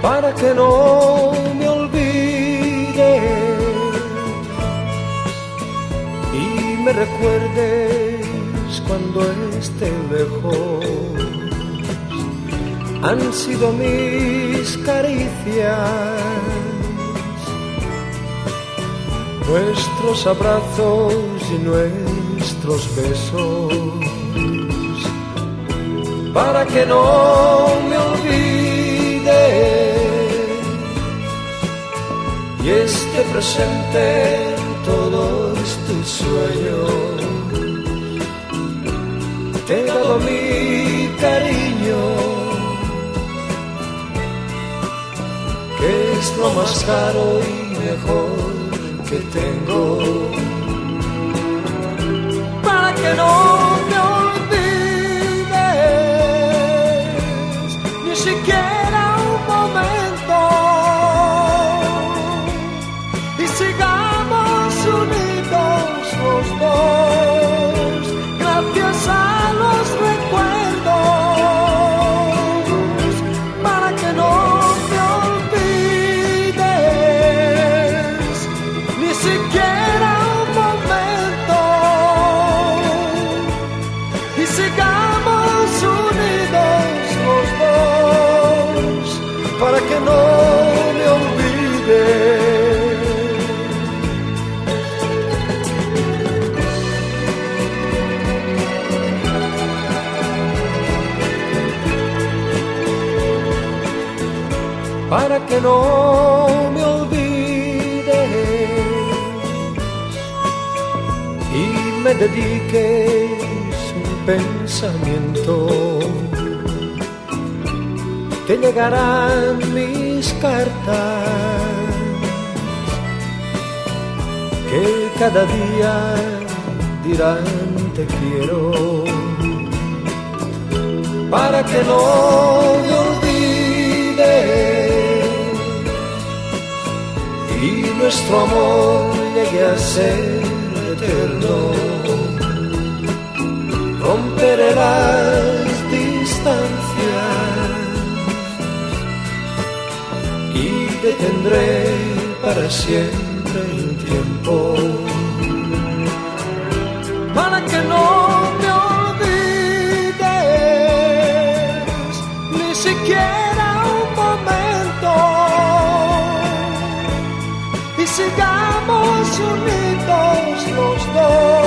para que no me olvides y me recuerdes cuando esté lejos. Han sido mis caricias, nuestros abrazos y nuestros besos, para que no me olvides y esté presente en todos tus sueños. Te he dado mi cariño, que es lo más caro y mejor que tengo, para que no me olvides ni siquiera un momento y sigamos unidos los dos gracias a los recuerdos, para que no me olvides ni siquiera un momento y sigamos unidos los dos, para que no me olvides. Para que no me olvides y me dediques un pensamiento, te llegarán mis cartas, que cada día dirán te quiero, para que no me olvides y nuestro amor llegue a ser eterno. Romperé las distancias y detendré para siempre el tiempo, para que no me olvides ni siquiera un momento y sigamos unidos los dos